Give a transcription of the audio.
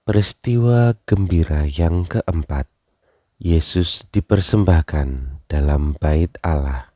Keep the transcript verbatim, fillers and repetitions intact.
Peristiwa gembira yang keempat, Yesus dipersembahkan dalam bait Allah.